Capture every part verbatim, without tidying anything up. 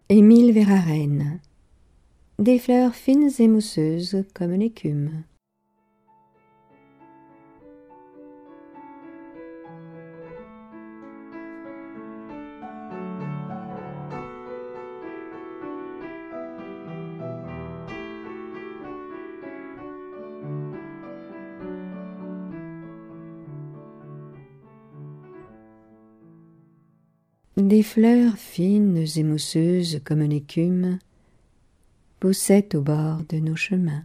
Émile Verhaeren. Des fleurs fines et mousseuses comme l'écume. Des fleurs fines et mousseuses comme l'écume poussaient au bord de nos chemins.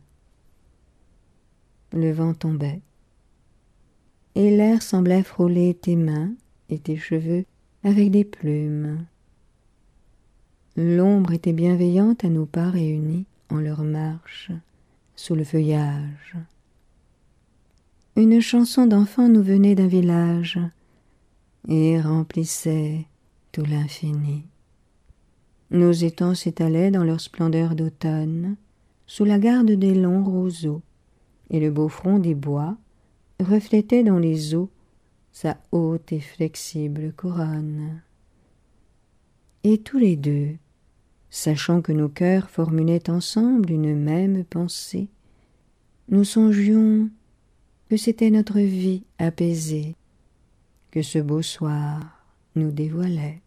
Le vent tombait, et l'air semblait frôler tes mains et tes cheveux avec des plumes. L'ombre était bienveillante à nos pas réunis en leur marche sous le feuillage. Une chanson d'enfant nous venait d'un village et remplissait tout l'infini. Nos étangs s'étalaient dans leur splendeur d'automne, sous la garde des longs roseaux, et le beau front des bois reflétait dans les eaux sa haute et flexible couronne. Et tous les deux, sachant que nos cœurs formulaient ensemble une même pensée, nous songions que c'était notre vie apaisée, que ce beau soir nous dévoilait.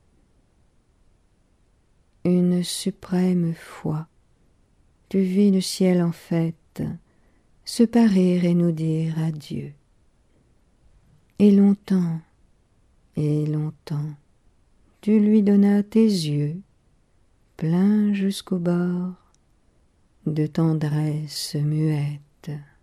Une suprême foi, tu vis le ciel en fête se parer et nous dire adieu. Et longtemps, et longtemps, tu lui donnas tes yeux, pleins jusqu'au bord de tendresse muette.